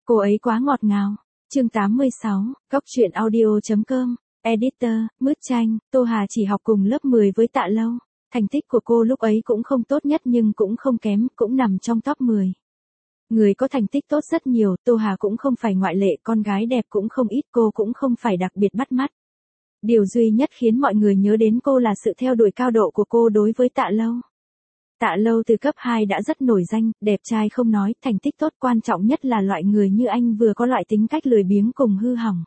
Cô ấy quá ngọt ngào. Chương 86, Góc truyện audio.com, Editor, Mứt Chanh. Tô Hà chỉ học cùng lớp 10 với Tạ Lâu. Thành tích của cô lúc ấy cũng không tốt nhất nhưng cũng không kém, cũng nằm trong top 10. Người có thành tích tốt rất nhiều, Tô Hà cũng không phải ngoại lệ, con gái đẹp cũng không ít, cô cũng không phải đặc biệt bắt mắt. Điều duy nhất khiến mọi người nhớ đến cô là sự theo đuổi cao độ của cô đối với Tạ Lâu. Tạ Lâu từ cấp 2 đã rất nổi danh, đẹp trai không nói, thành tích tốt, quan trọng nhất là loại người như anh vừa có loại tính cách lười biếng cùng hư hỏng.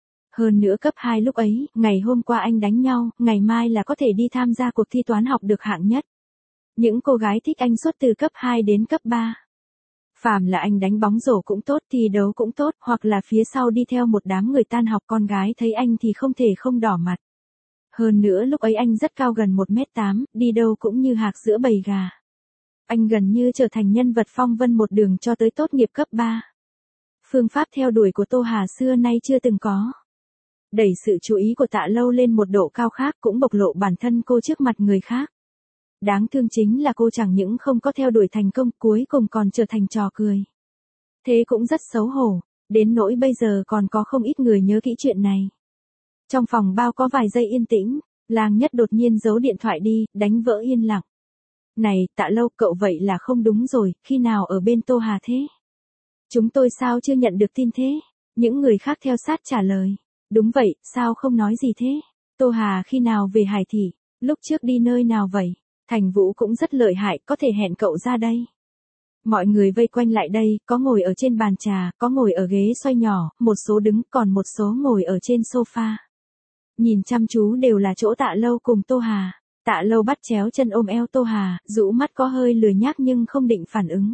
Hơn nữa cấp 2 lúc ấy, ngày hôm qua anh đánh nhau, ngày mai là có thể đi tham gia cuộc thi toán học được hạng nhất. Những cô gái thích anh suốt từ cấp 2 đến cấp 3. Phàm là anh đánh bóng rổ cũng tốt, thi đấu cũng tốt, hoặc là phía sau đi theo một đám người tan học, con gái thấy anh thì không thể không đỏ mặt. Hơn nữa lúc ấy anh rất cao, gần 1m8, đi đâu cũng như hạc giữa bầy gà. Anh gần như trở thành nhân vật phong vân một đường cho tới tốt nghiệp cấp 3. Phương pháp theo đuổi của Tô Hà xưa nay chưa từng có. Đẩy sự chú ý của Tạ Lâu lên một độ cao khác, cũng bộc lộ bản thân cô trước mặt người khác. Đáng thương chính là cô chẳng những không có theo đuổi thành công, cuối cùng còn trở thành trò cười. Thế cũng rất xấu hổ, đến nỗi bây giờ còn có không ít người nhớ kỹ chuyện này. Trong phòng bao có vài giây yên tĩnh, Lang Nhất đột nhiên giấu điện thoại đi, đánh vỡ yên lặng. Này, Tạ Lâu, cậu vậy là không đúng rồi, khi nào ở bên Tô Hà thế? Chúng tôi sao chưa nhận được tin thế? Những người khác theo sát trả lời. Đúng vậy, sao không nói gì thế? Tô Hà khi nào về Hải Thị? Lúc trước đi nơi nào vậy? Thành Vũ cũng rất lợi hại, có thể hẹn cậu ra đây. Mọi người vây quanh lại đây, có ngồi ở trên bàn trà, có ngồi ở ghế xoay nhỏ, một số đứng, còn một số ngồi ở trên sofa. Nhìn chăm chú đều là chỗ Tạ Lâu cùng Tô Hà. Tạ Lâu bắt chéo chân ôm eo Tô Hà, rũ mắt có hơi lười nhác nhưng không định phản ứng.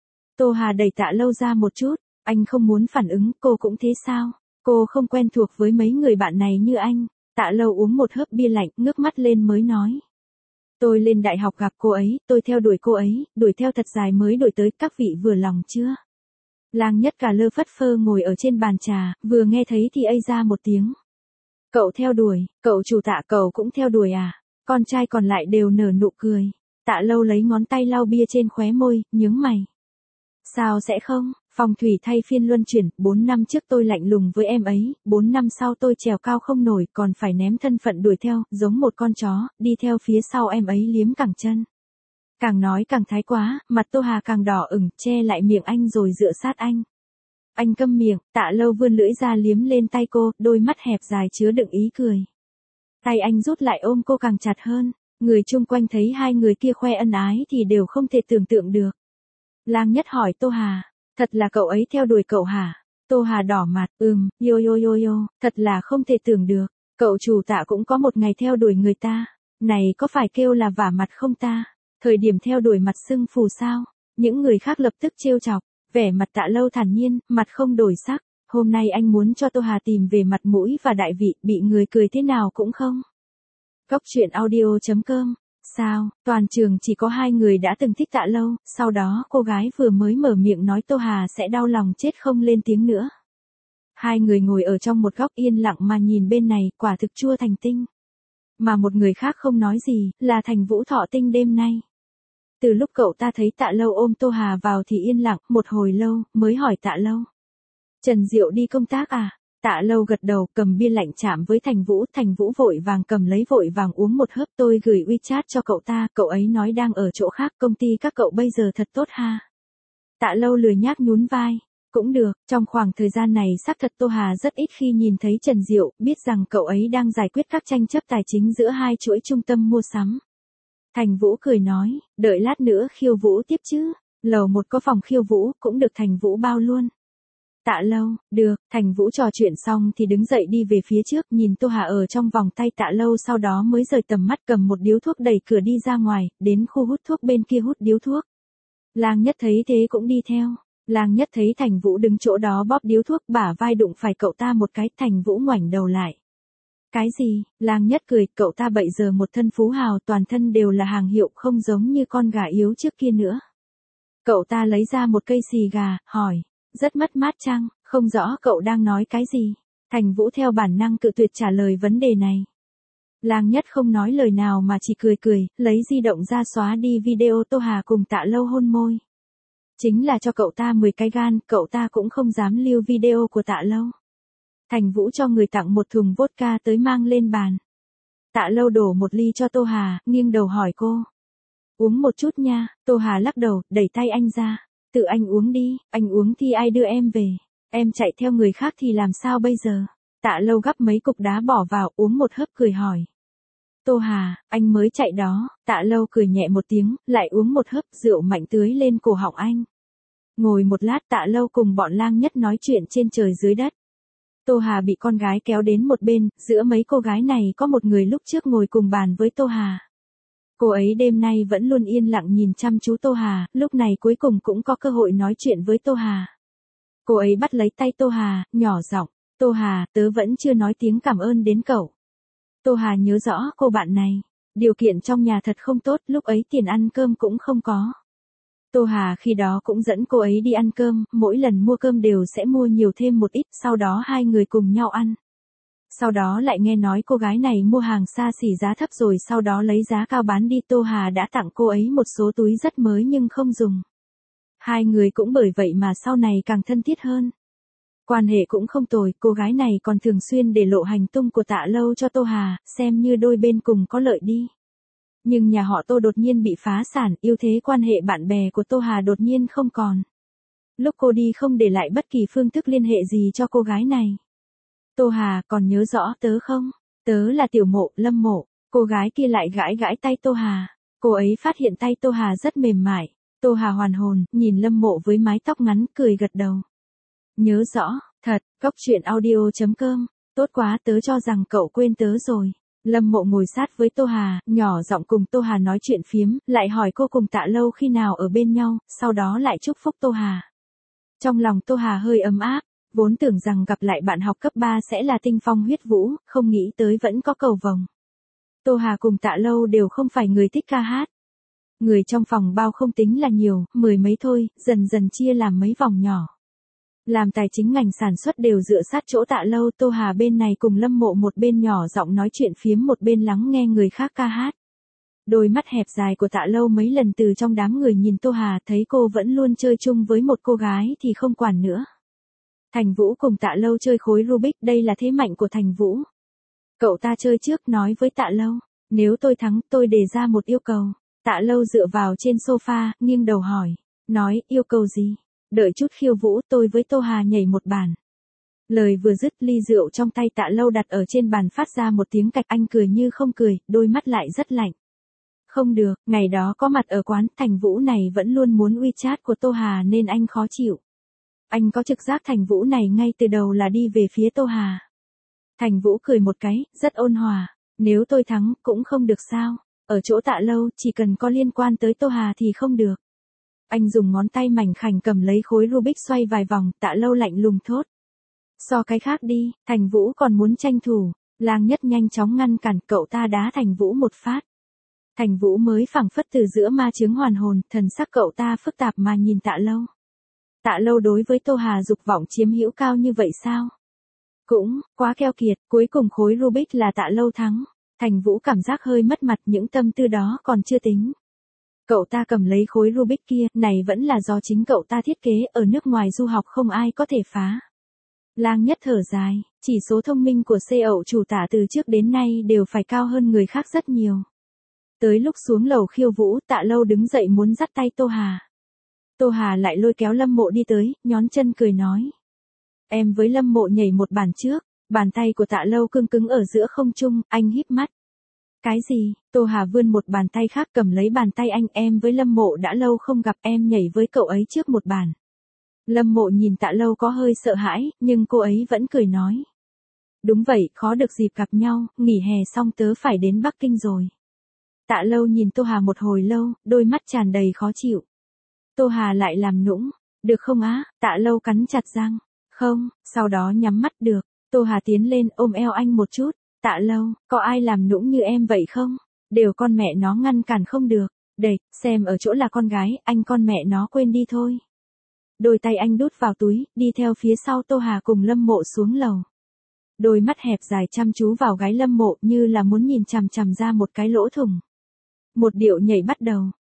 Tô Hà đẩy Tạ Lâu ra một chút, anh không muốn phản ứng, cô cũng thế sao? Cô không quen thuộc với mấy người bạn này như anh. Tạ Lâu uống một hớp bia lạnh, ngước mắt lên mới nói. Tôi lên đại học gặp cô ấy, tôi theo đuổi cô ấy, đuổi theo thật dài mới đuổi tới, các vị vừa lòng chưa? Lang Nhất cả lơ phất phơ ngồi ở trên bàn trà, vừa nghe thấy thì ây ra một tiếng. Cậu theo đuổi, cậu chủ Tạ, cậu cũng theo đuổi à? Con trai còn lại đều nở nụ cười. Tạ Lâu lấy ngón tay lau bia trên khóe môi, nhướng mày. Sao sẽ không? Phong thủy thay phiên luân chuyển, 4 năm trước tôi lạnh lùng với em ấy, 4 năm sau tôi trèo cao không nổi, còn phải ném thân phận đuổi theo, giống một con chó, đi theo phía sau em ấy liếm cẳng chân. Càng nói càng thái quá, mặt Tô Hà càng đỏ ửng, che lại miệng anh rồi dựa sát anh. Anh câm miệng, Tạ Lâu vươn lưỡi ra liếm lên tay cô, đôi mắt hẹp dài chứa đựng ý cười. Tay anh rút lại ôm cô càng chặt hơn, người chung quanh thấy hai người kia khoe ân ái thì đều không thể tưởng tượng được. Lang Nhất hỏi Tô Hà, thật là cậu ấy theo đuổi cậu hả? Tô Hà đỏ mặt, yo, thật là không thể tưởng được, cậu chủ Tạ cũng có một ngày theo đuổi người ta, này có phải kêu là vả mặt không ta? Thời điểm theo đuổi mặt sưng phù sao? Những người khác lập tức trêu chọc, vẻ mặt Tạ Lâu thản nhiên, mặt không đổi sắc, hôm nay anh muốn cho Tô Hà tìm về mặt mũi và đại vị, bị người cười thế nào cũng không. Góc truyện audio.com. Sao, toàn trường chỉ có 2 người đã từng thích Tạ Lâu, sau đó cô gái vừa mới mở miệng nói Tô Hà sẽ đau lòng chết không lên tiếng nữa. 2 người ngồi ở trong một góc yên lặng mà nhìn bên này, quả thực chua thành tinh. Mà một người khác không nói gì, là Thành Vũ Thọ Tinh đêm nay. Từ lúc cậu ta thấy Tạ Lâu ôm Tô Hà vào thì yên lặng, một hồi lâu, mới hỏi Tạ Lâu. Trần Diệu đi công tác à? Tạ Lâu gật đầu, cầm bia lạnh chạm với Thành Vũ vội vàng cầm lấy vội vàng uống một hớp, tôi gửi WeChat cho cậu ta, cậu ấy nói đang ở chỗ khác, công ty các cậu bây giờ thật tốt ha. Tạ Lâu lười nhác nhún vai, cũng được, trong khoảng thời gian này xác thật Tô Hà rất ít khi nhìn thấy Trần Diệu, biết rằng cậu ấy đang giải quyết các tranh chấp tài chính giữa 2 chuỗi trung tâm mua sắm. Thành Vũ cười nói, đợi lát nữa khiêu vũ tiếp chứ, lầu 1 có phòng khiêu vũ, cũng được Thành Vũ bao luôn. Tạ Lâu, được, Thành Vũ trò chuyện xong thì đứng dậy đi về phía trước, nhìn Tô Hà ở trong vòng tay Tạ Lâu, sau đó mới rời tầm mắt, cầm một điếu thuốc đẩy cửa đi ra ngoài, đến khu hút thuốc bên kia hút điếu thuốc. Lang Nhất thấy thế cũng đi theo. Lang Nhất thấy Thành Vũ đứng chỗ đó bóp điếu thuốc, bả vai đụng phải cậu ta một cái, Thành Vũ ngoảnh đầu lại. Cái gì? Lang Nhất cười, cậu ta bây giờ một thân phú hào, toàn thân đều là hàng hiệu, không giống như con gà yếu trước kia nữa. Cậu ta lấy ra một cây xì gà, hỏi. Rất mất mát chăng? Không rõ cậu đang nói cái gì. Thành Vũ theo bản năng cự tuyệt trả lời vấn đề này. Lang Nhất không nói lời nào mà chỉ cười cười, lấy di động ra xóa đi video Tô Hà cùng Tạ Lâu hôn môi. Chính là cho cậu ta 10 cái gan, cậu ta cũng không dám lưu video của Tạ Lâu. Thành Vũ cho người tặng một thùng vodka tới mang lên bàn. Tạ Lâu đổ một ly cho Tô Hà, nghiêng đầu hỏi cô. Uống một chút nha, Tô Hà lắc đầu, đẩy tay anh ra. Tự anh uống đi, anh uống thì ai đưa em về. Em chạy theo người khác thì làm sao bây giờ? Tạ Lâu gắp mấy cục đá bỏ vào, uống một hớp cười hỏi. Tô Hà, anh mới chạy đó. Tạ Lâu cười nhẹ một tiếng, lại uống một hớp, rượu mạnh tưới lên cổ họng anh. Ngồi một lát Tạ Lâu cùng bọn Lang Nhất nói chuyện trên trời dưới đất. Tô Hà bị con gái kéo đến một bên, giữa mấy cô gái này có một người lúc trước ngồi cùng bàn với Tô Hà. Cô ấy đêm nay vẫn luôn yên lặng nhìn chăm chú Tô Hà, lúc này cuối cùng cũng có cơ hội nói chuyện với Tô Hà. Cô ấy bắt lấy tay Tô Hà, nhỏ giọng, Tô Hà, tớ vẫn chưa nói tiếng cảm ơn đến cậu. Tô Hà nhớ rõ cô bạn này, điều kiện trong nhà thật không tốt, lúc ấy tiền ăn cơm cũng không có. Tô Hà khi đó cũng dẫn cô ấy đi ăn cơm, mỗi lần mua cơm đều sẽ mua nhiều thêm một ít, sau đó hai người cùng nhau ăn. Sau đó lại nghe nói cô gái này mua hàng xa xỉ giá thấp rồi sau đó lấy giá cao bán đi. Tô Hà đã tặng cô ấy một số túi rất mới nhưng không dùng. Hai người cũng bởi vậy mà sau này càng thân thiết hơn. Quan hệ cũng không tồi, cô gái này còn thường xuyên để lộ hành tung của Tạ Lâu cho Tô Hà, xem như đôi bên cùng có lợi đi. Nhưng nhà họ Tô đột nhiên bị phá sản, ưu thế quan hệ bạn bè của Tô Hà đột nhiên không còn. Lúc cô đi không để lại bất kỳ phương thức liên hệ gì cho cô gái này. Tô Hà, còn nhớ rõ tớ không? Tớ là Tiểu Mộ, Lâm Mộ. Cô gái kia lại gãi gãi tay Tô Hà. Cô ấy phát hiện tay Tô Hà rất mềm mại. Tô Hà hoàn hồn, nhìn Lâm Mộ với mái tóc ngắn, cười gật đầu. Nhớ rõ, thật, Cóc Truyện Audio.com. Tốt quá, tớ cho rằng cậu quên tớ rồi. Lâm Mộ ngồi sát với Tô Hà, nhỏ giọng cùng Tô Hà nói chuyện phiếm, lại hỏi cô cùng Tạ Lâu khi nào ở bên nhau, sau đó lại chúc phúc Tô Hà. Trong lòng Tô Hà hơi ấm áp, vốn tưởng rằng gặp lại bạn học cấp 3 sẽ là tinh phong huyết vũ, không nghĩ tới vẫn có cầu vồng. Tô Hà cùng Tạ Lâu đều không phải người thích ca hát. Người trong phòng bao không tính là nhiều, 10 mấy thôi, dần dần chia làm mấy vòng nhỏ. Làm tài chính ngành sản xuất đều dựa sát chỗ Tạ Lâu, Tô Hà bên này cùng Lâm Mộ một bên nhỏ giọng nói chuyện phiếm một bên lắng nghe người khác ca hát. Đôi mắt hẹp dài của Tạ Lâu mấy lần từ trong đám người nhìn Tô Hà, thấy cô vẫn luôn chơi chung với một cô gái thì không quản nữa. Thành Vũ cùng Tạ Lâu chơi khối Rubik, đây là thế mạnh của Thành Vũ. Cậu ta chơi trước nói với Tạ Lâu, nếu tôi thắng tôi đề ra một yêu cầu. Tạ Lâu dựa vào trên sofa, nghiêng đầu hỏi, nói yêu cầu gì? Đợi chút khiêu vũ tôi với Tô Hà nhảy một bàn. Lời vừa dứt ly rượu trong tay Tạ Lâu đặt ở trên bàn phát ra một tiếng cạch, anh cười như không cười, đôi mắt lại rất lạnh. Không được, ngày đó có mặt ở quán, Thành Vũ này vẫn luôn muốn WeChat của Tô Hà nên anh khó chịu. Anh có trực giác Thành Vũ này ngay từ đầu là đi về phía Tô Hà. Thành Vũ cười một cái, rất ôn hòa, nếu tôi thắng cũng không được sao, ở chỗ Tạ Lâu chỉ cần có liên quan tới Tô Hà thì không được. Anh dùng ngón tay mảnh khảnh cầm lấy khối Rubik xoay vài vòng, Tạ Lâu lạnh lùng thốt. So cái khác đi, Thành Vũ còn muốn tranh thủ, Lang Nhất nhanh chóng ngăn cản, cậu ta đá Thành Vũ một phát. Thành Vũ mới phảng phất từ giữa ma chướng hoàn hồn, thần sắc cậu ta phức tạp mà nhìn Tạ Lâu. Tạ Lâu đối với Tô Hà dục vọng chiếm hữu cao như vậy sao? Cũng, quá keo kiệt, cuối cùng khối Rubik là Tạ Lâu thắng. Thành Vũ cảm giác hơi mất mặt, những tâm tư đó còn chưa tính. Cậu ta cầm lấy khối Rubik kia, này vẫn là do chính cậu ta thiết kế, ở nước ngoài du học không ai có thể phá. Lang Nhất thở dài, chỉ số thông minh của CEO chủ tả từ trước đến nay đều phải cao hơn người khác rất nhiều. Tới lúc xuống lầu khiêu vũ, Tạ Lâu đứng dậy muốn dắt tay Tô Hà. Tô Hà lại lôi kéo Lâm Mộ đi tới, nhón chân cười nói. Em với Lâm Mộ nhảy một bàn trước, bàn tay của Tạ Lâu cứng cứng ở giữa không trung, anh híp mắt. Cái gì? Tô Hà vươn một bàn tay khác cầm lấy bàn tay anh, em với Lâm Mộ đã lâu không gặp, em nhảy với cậu ấy trước một bàn. Lâm Mộ nhìn Tạ Lâu có hơi sợ hãi, nhưng cô ấy vẫn cười nói. Đúng vậy, khó được dịp gặp nhau, nghỉ hè xong tớ phải đến Bắc Kinh rồi. Tạ Lâu nhìn Tô Hà một hồi lâu, đôi mắt tràn đầy khó chịu. Tô Hà lại làm nũng, được không á? Tạ Lâu cắn chặt răng, không, sau đó nhắm mắt được. Tô Hà tiến lên ôm eo anh một chút. Tạ Lâu, có ai làm nũng như em vậy không? Đều con mẹ nó ngăn cản không được. Đệt, xem ở chỗ là con gái, anh con mẹ nó quên đi thôi. Đôi tay anh đút vào túi, đi theo phía sau Tô Hà cùng Lâm Mộ xuống lầu. Đôi mắt hẹp dài chăm chú vào gái Lâm Mộ như là muốn nhìn chằm chằm ra một cái lỗ thủng. Một điệu nhảy bắt đầu.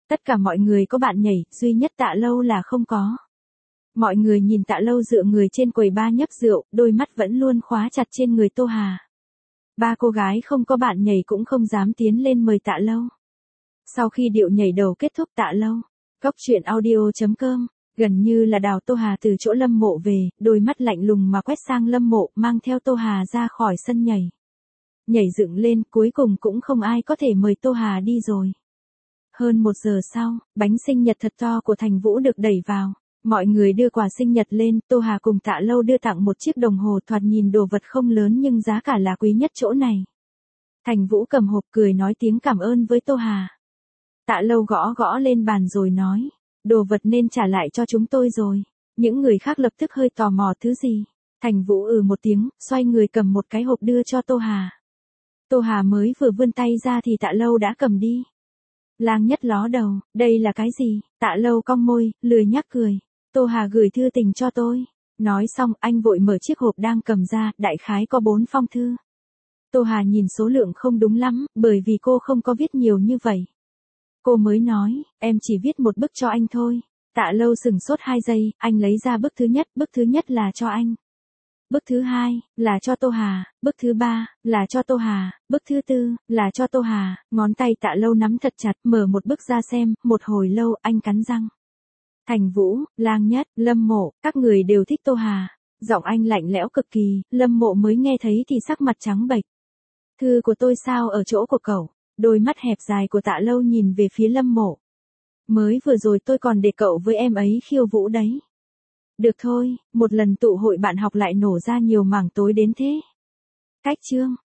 Tất cả mọi người có bạn nhảy, duy nhất Tạ Lâu là không có. Mọi người nhìn Tạ Lâu dựa người trên quầy bar nhấp rượu, đôi mắt vẫn luôn khóa chặt trên người Tô Hà. Ba cô gái không có bạn nhảy cũng không dám tiến lên mời Tạ Lâu. Sau khi điệu nhảy đầu kết thúc Tạ Lâu, Cóc truyện audio.com, gần như là đào Tô Hà từ chỗ Lâm Mộ về, đôi mắt lạnh lùng mà quét sang Lâm Mộ, mang theo Tô Hà ra khỏi sân nhảy. Nhảy dựng lên, cuối cùng cũng không ai có thể mời Tô Hà đi rồi. Hơn 1 giờ sau, bánh sinh nhật thật to của Thành Vũ được đẩy vào. Mọi người đưa quà sinh nhật lên, Tô Hà cùng Tạ Lâu đưa tặng một chiếc đồng hồ, thoạt nhìn đồ vật không lớn nhưng giá cả là quý nhất chỗ này. Thành Vũ cầm hộp cười nói tiếng cảm ơn với Tô Hà. Tạ Lâu gõ gõ lên bàn rồi nói, đồ vật nên trả lại cho chúng tôi rồi. Những người khác lập tức hơi tò mò thứ gì. Thành Vũ một tiếng, xoay người cầm một cái hộp đưa cho Tô Hà. Tô Hà mới vừa vươn tay ra thì Tạ Lâu đã cầm đi. Lang Nhất ló đầu, đây là cái gì? Tạ Lâu cong môi, lười nhác cười. Tô Hà gửi thư tình cho tôi. Nói xong anh vội mở chiếc hộp đang cầm ra, đại khái có 4 phong thư. Tô Hà nhìn số lượng không đúng lắm, bởi vì cô không có viết nhiều như vậy. Cô mới nói, em chỉ viết một bức cho anh thôi. Tạ Lâu sừng sốt 2 giây, anh lấy ra bức thứ nhất là cho anh. Bức thứ 2, là cho Tô Hà, bức thứ 3, là cho Tô Hà, bức thứ 4, là cho Tô Hà, ngón tay Tạ Lâu nắm thật chặt, mở một bức ra xem, một hồi lâu, anh cắn răng. Thành Vũ, Lang Nhất, Lâm Mộ, các người đều thích Tô Hà. Giọng anh lạnh lẽo cực kỳ, Lâm Mộ mới nghe thấy thì sắc mặt trắng bệch. Thư của tôi sao ở chỗ của cậu? Đôi mắt hẹp dài của Tạ Lâu nhìn về phía Lâm Mộ. Mới vừa rồi tôi còn để cậu với em ấy khiêu vũ đấy. Được thôi, một lần tụ hội bạn học lại nổ ra nhiều mảng tối đến thế. Cách chương